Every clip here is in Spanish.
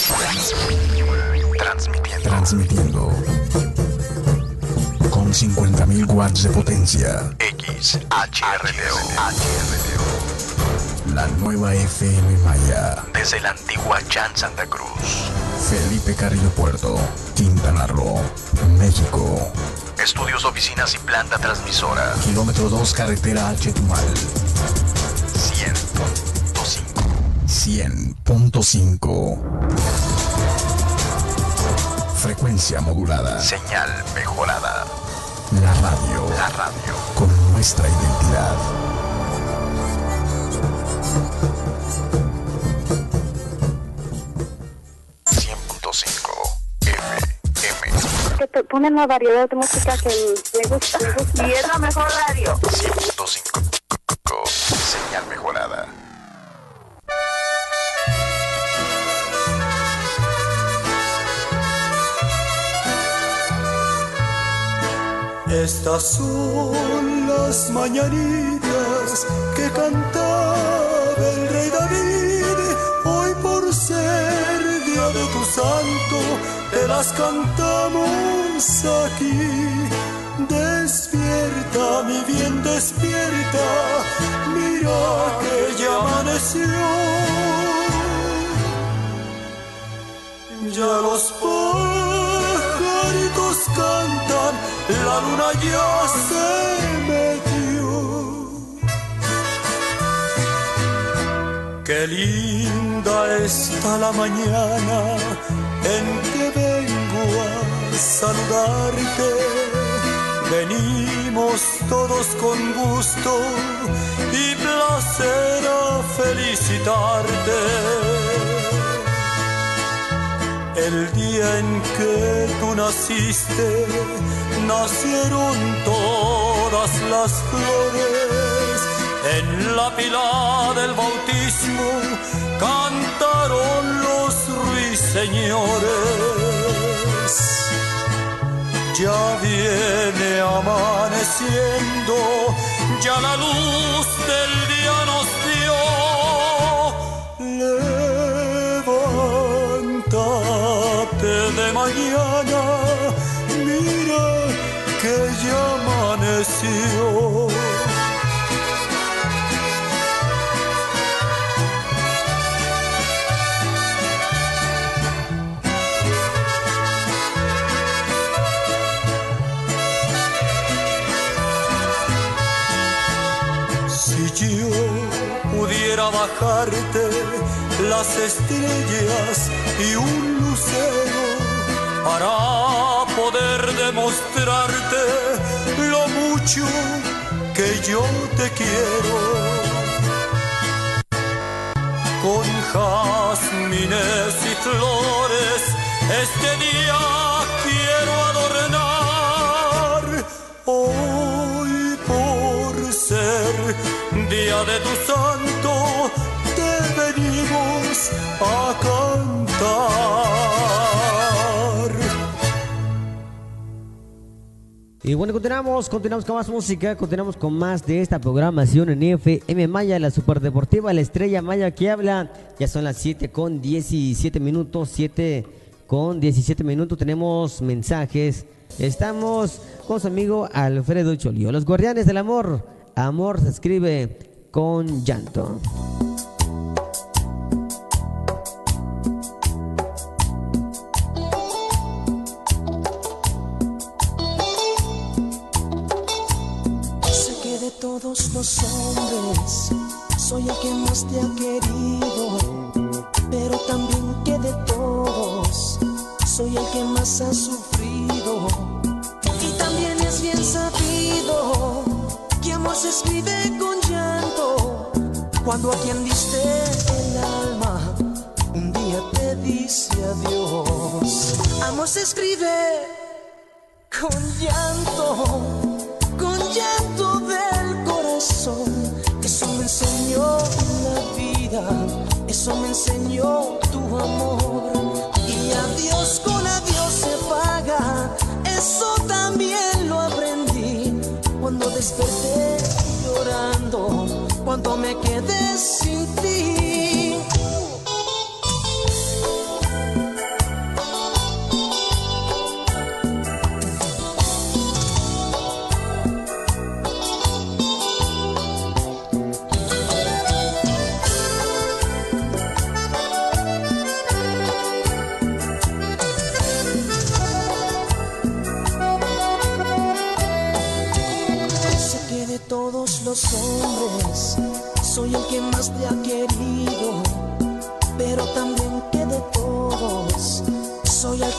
Transmitiendo con 50.000 watts de potencia. XHRDO. La nueva FM Maya. Desde la antigua Chan Santa Cruz. Felipe Carrillo Puerto, Quintana Roo, México. Estudios, oficinas y planta transmisora. Kilómetro 2, carretera a Chetumal. 100.5. Frecuencia modulada. Señal mejorada. La radio. Con nuestra identidad. Que te ponen una variedad de música que me gusta. Y es la mejor radio. 100.5. Señal mejorada. Estas son las mañanitas que cantaba el rey David. Hoy por ser día de tu santo, te las cantamos aquí. Despierta, mi bien, despierta, mira que ya amaneció. Ya los pajaritos cantan, la luna ya se metió. Qué linda está la mañana en que vengo a saludarte. Venimos todos con gusto y placer a felicitarte. El día en que tú naciste, nacieron todas las flores. En la pila del bautismo cantaron los ruiseñores. Ya viene amaneciendo, ya la luz del día nos dio. Levántate de mañana, mira que ya amaneció. Si yo pudiera bajarte las estrellas y un lucero para poder demostrarte lo mucho que yo te quiero. Con jazmines y flores este día quiero adornar. Hoy por ser día de tu santo te venimos a cantar. Y bueno, continuamos con más música, continuamos con más de esta programación en FM Maya, la superdeportiva, la estrella Maya que habla. Ya son las 7:17 minutos, 7:17 minutos, tenemos mensajes. Estamos con su amigo Alfredo Cholio. Los guardianes del amor, amor se escribe con llanto. Todos los hombres soy el que más te ha querido, pero también que de todos soy el que más ha sufrido. Y también es bien sabido que amor se escribe con llanto, cuando a quien diste el alma un día te dice adiós. Amor se escribe con llanto del corazón. Eso me enseñó la vida, eso me enseñó tu amor. Y adiós con adiós se paga, eso también lo aprendí cuando desperté llorando, cuando me quedé sin ti.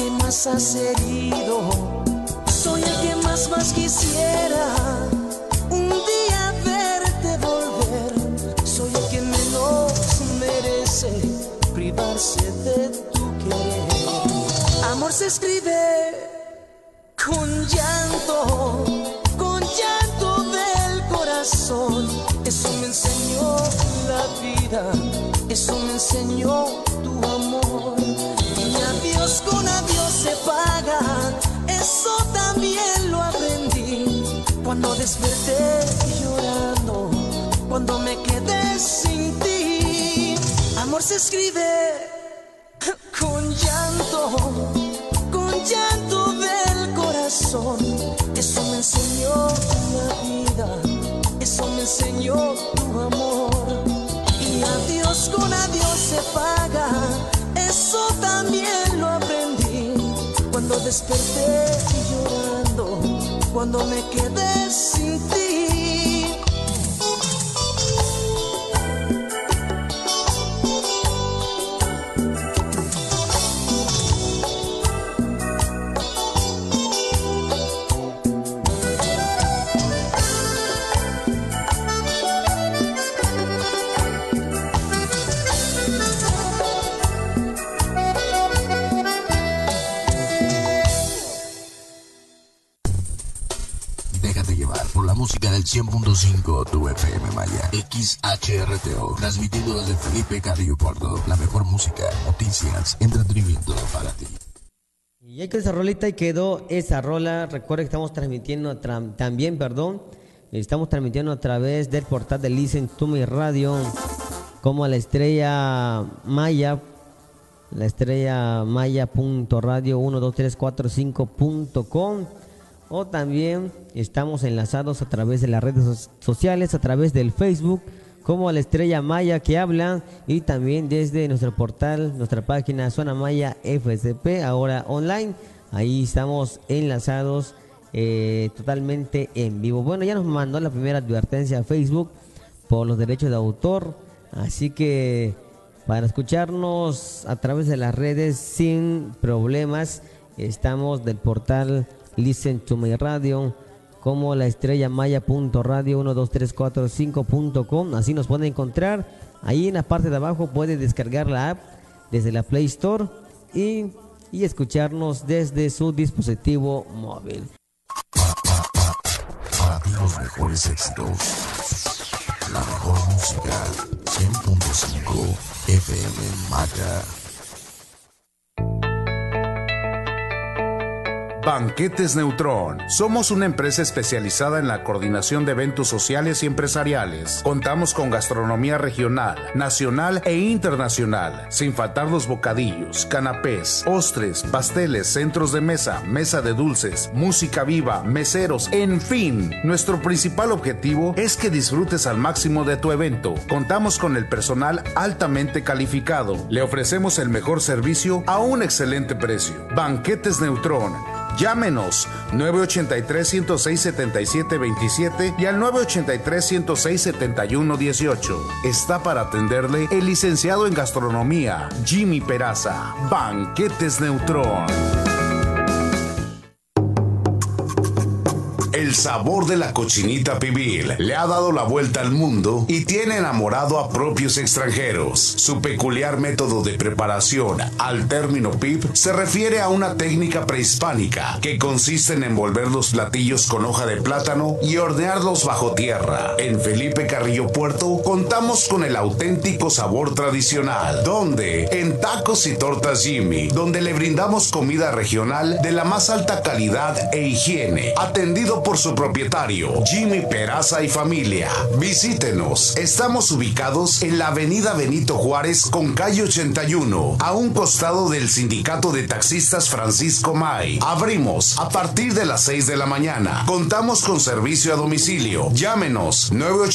que más has herido. Soy el que más quisiera un día verte volver. Soy el que menos merece privarse de tu querer. Amor se escribe con llanto del corazón. Eso me enseñó la vida, eso me enseñó tu amor. Y adiós con adiós se paga, eso también lo aprendí. Cuando desperté llorando, cuando me quedé sin ti. Amor se escribe con llanto del corazón. Eso me enseñó la vida, eso me enseñó tu amor. Y adiós con adiós se paga, eso también lo aprendí. Cuando desperté llorando, cuando me quedé sin ti. Música del 100.5 tu FM Maya XHRTO, transmitido desde Felipe Carrillo Puerto. La mejor música, noticias, entretenimiento para ti. Y ahí quedó esa rolita y quedó esa rola. Recuerda que estamos transmitiendo estamos transmitiendo a través del portal de Listen to Me Radio, como la estrella Maya, maya.radio12345.com. O también estamos enlazados a través de las redes sociales, a través del Facebook, como la estrella Maya que habla, y también desde nuestro portal, nuestra página Zona Maya FSP, ahora online. Ahí estamos enlazados totalmente en vivo. Bueno, ya nos mandó la primera advertencia a Facebook por los derechos de autor, así que para escucharnos a través de las redes sin problemas, estamos del portal Listen to My Radio, como la estrella maya.radio12345.com. Así nos pueden encontrar. Ahí en la parte de abajo puede descargar la app desde la Play Store y escucharnos desde su dispositivo móvil. Para ti los mejores éxitos, la mejor música, 100.5 FM Maya. Banquetes Neutrón. Somos una empresa especializada en la coordinación de eventos sociales y empresariales. Contamos con gastronomía regional, nacional e internacional, sin faltar los bocadillos, canapés, postres, pasteles, centros de mesa, mesa de dulces, música viva, meseros, en fin. Nuestro principal objetivo es que disfrutes al máximo de tu evento. Contamos con el personal altamente calificado. Le ofrecemos el mejor servicio a un excelente precio. Banquetes Neutrón. Llámenos 983-106-7727 y al 983-106-7118. Está para atenderle el licenciado en gastronomía, Jimmy Peraza. Banquetes Neutrón. El sabor de la cochinita pibil le ha dado la vuelta al mundo y tiene enamorado a propios extranjeros. Su peculiar método de preparación, al término pib, se refiere a una técnica prehispánica que consiste en envolver los platillos con hoja de plátano y hornearlos bajo tierra. En Felipe Carrillo Puerto contamos con el auténtico sabor tradicional, donde en Tacos y Tortas Jimmy, donde le brindamos comida regional de la más alta calidad e higiene, atendido por su propietario, Jimmy Peraza y familia. Visítenos. Estamos ubicados en la avenida Benito Juárez con calle 81, a un costado del Sindicato de Taxistas Francisco May. Abrimos a partir de las 6 de la mañana. Contamos con servicio a domicilio. Llámenos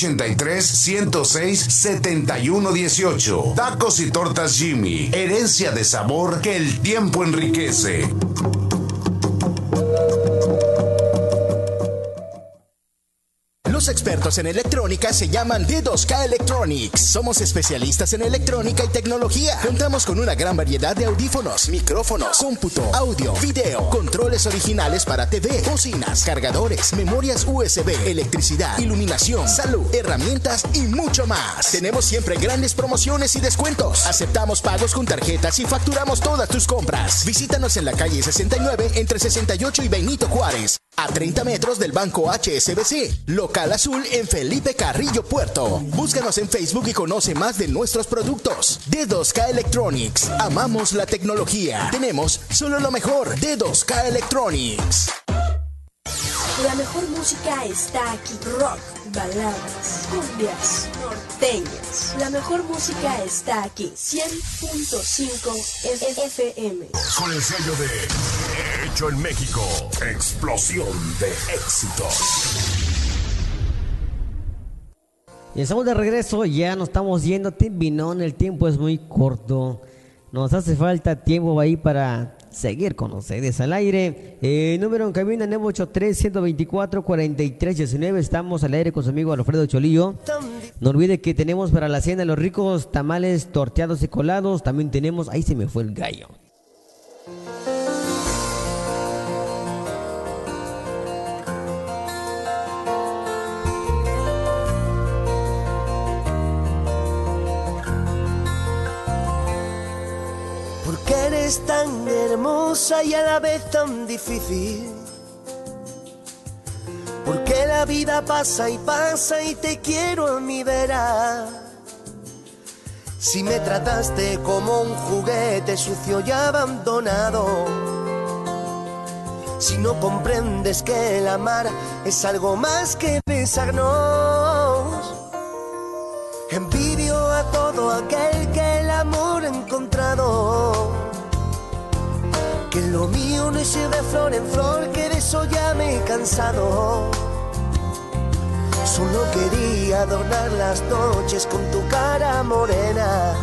983-106-7118. Tacos y Tortas Jimmy. Herencia de sabor que el tiempo enriquece. Los expertos en electrónica se llaman D2K Electronics. Somos especialistas en electrónica y tecnología. Contamos con una gran variedad de audífonos, micrófonos, cómputo, audio, video, controles originales para TV, bocinas, cargadores, memorias USB, electricidad, iluminación, salud, herramientas y mucho más. Tenemos siempre grandes promociones y descuentos. Aceptamos pagos con tarjetas y facturamos todas tus compras. Visítanos en la calle 69 entre 68 y Benito Juárez, a 30 metros del Banco HSBC, local azul en Felipe Carrillo Puerto. Búscanos en Facebook y conoce más de nuestros productos. D2K Electronics, amamos la tecnología. Tenemos solo lo mejor. D2K Electronics. La mejor música está aquí. Rock, baladas, cumbias, norteñas. La mejor música está aquí. 100.5 FM. Con el sello de Hecho en México. Explosión de éxitos. Y estamos de regreso, ya nos estamos yendo. Timbinón, el tiempo es muy corto. Nos hace falta tiempo ahí para seguir con ustedes al aire. Número en cabina 983-124-4319. Estamos al aire con su amigo Alfredo Cholillo. No olvide que tenemos para la cena los ricos tamales torteados y colados. También tenemos, ahí se me fue el gallo. Eres tan hermosa y a la vez tan difícil. Porque la vida pasa y te quiero a mi vera. Si me trataste como un juguete sucio y abandonado. Si no comprendes que el amar es algo más que besarnos. Envidio a todo aquel que el amor ha encontrado. Que lo mío no es ir de flor en flor, que de eso ya me he cansado. Solo quería adornar las noches con tu cara morena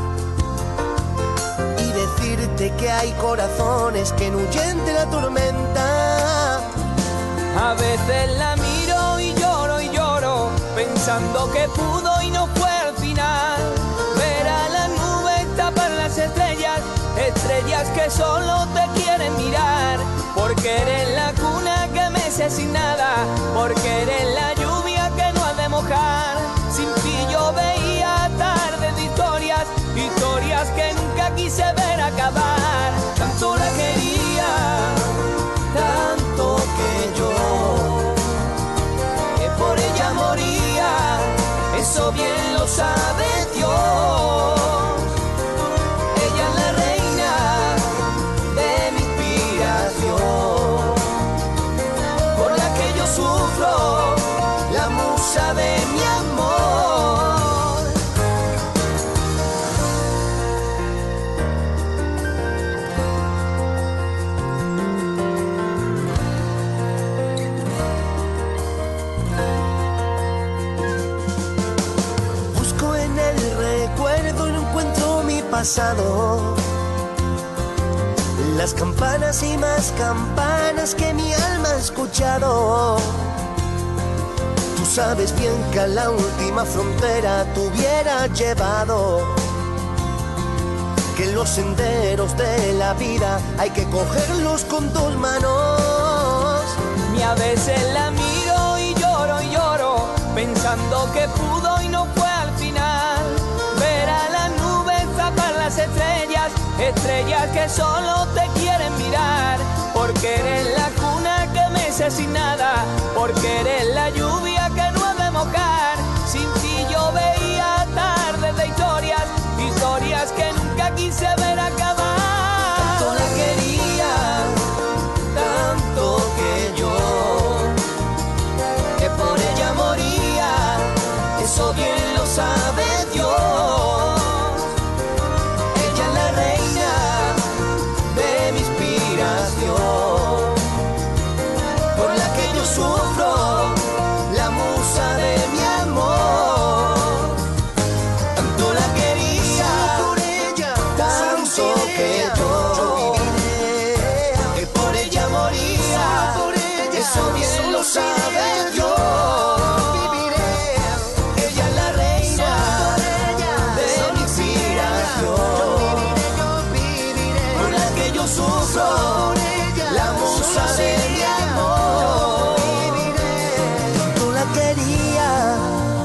y decirte que hay corazones que no huyen de la tormenta. A veces la miro y lloro, pensando que pudo y no fue al final. Ver a las nubes tapar las estrellas, estrellas que solo te quieren mirar, porque eres la cuna que mece sin nada, porque eres la lluvia que no ha de mojar. Sin ti yo veía tardes de historias, historias que nunca quise ver acabar. Tanto la quería, tanto que yo, que por ella moría, eso bien lo sabe Dios. La musa de mi amor. Busco en el recuerdo y no encuentro mi pasado. Las campanas y más campanas que mi alma ha escuchado. Tú sabes bien que a la última frontera te hubiera llevado. Que los senderos de la vida hay que cogerlos con dos manos. Y a veces la miro y lloro, pensando que pudo y no fue al final. Ver a las nubes tapar las estrellas, estrellas que solo te quieren mirar, porque eres la cuna que mece sin nada, porque eres la lluvia que no ha de mojar. Sin ti yo veía tardes de historias, historias que nunca quise ver acabar. Tanto la quería, tanto que yo, que por ella moría, eso bien lo sabe Dios. Sufro, la musa de mi amor. Tanto la quería, por ella, tanto yo sufro, la musa de mi amor. Tanto la quería,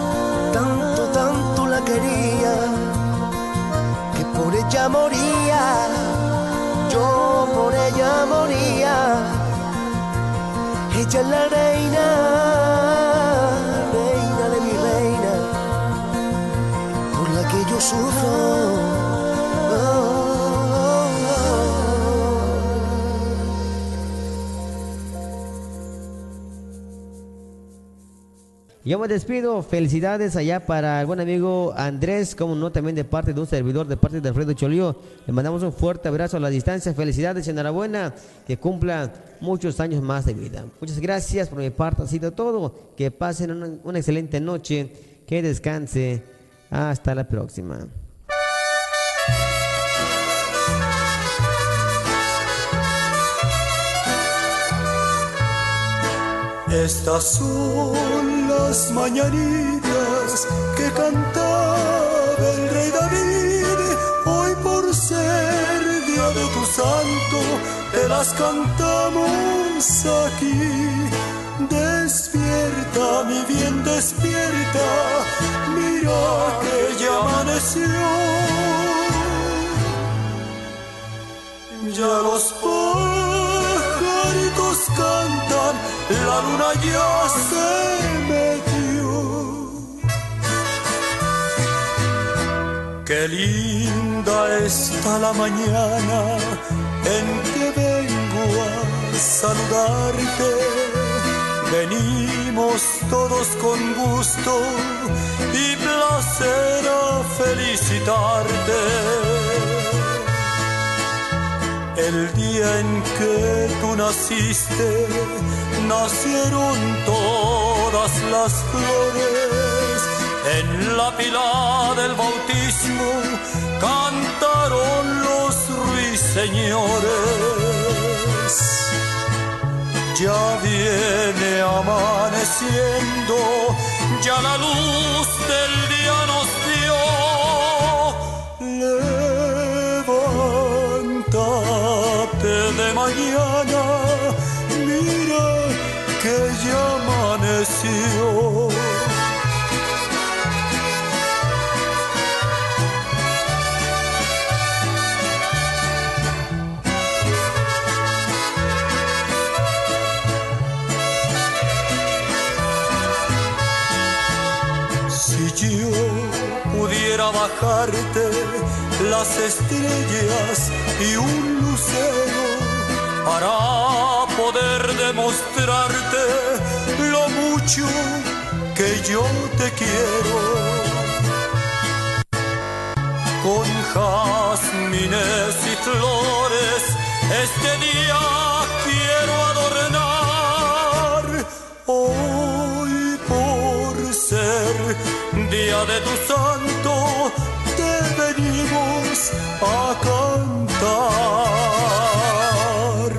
tanto la quería, que por ella moría, yo por ella moría. Ella es la reina, reina de mi reina, por la que yo sufro. Yo me despido, felicidades allá para el buen amigo Andrés, como no, también de parte de un servidor, de parte de Alfredo Cholío. Le mandamos un fuerte abrazo a la distancia, felicidades y enhorabuena, que cumpla muchos años más de vida. Muchas gracias, por mi parte ha sido todo, que pasen una excelente noche, que descanse, hasta la próxima. Estas son las mañanitas que cantaba el rey David. Hoy por ser día de tu santo, te las cantamos aquí. Despierta, mi bien, despierta, mira que ya amaneció. Ya los pajaritos cantan, la luna ya se metió. Qué linda está la mañana en que vengo a saludarte. Venimos todos con gusto y placer a felicitarte. El día en que tú naciste, nacieron todas las flores. En la pila del bautismo cantaron los ruiseñores. Ya viene amaneciendo, ya la luz del día nos dio. Levántate de mañana, mira que ya amaneció. Si yo pudiera bajarte las estrellas y un lucero para poder demostrarte lo mucho que yo te quiero. Con jazmines y flores este día quiero adornar. Hoy por ser día de tu santo te venimos a cantar.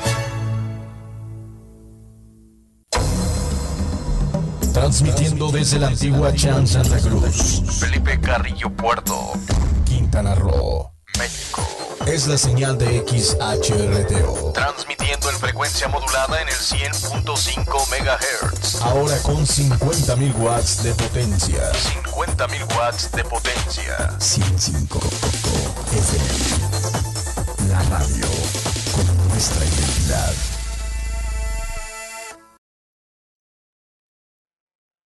Transmitiendo desde la antigua Chan Santa Cruz, Felipe Carrillo Puerto, Quintana Roo, México. Es la señal de XHRTO. Transmitiendo en frecuencia modulada en el 100.5 MHz. Ahora con 50.000 watts de potencia. 50.000 watts de potencia. 105 FM. La radio con nuestra identidad.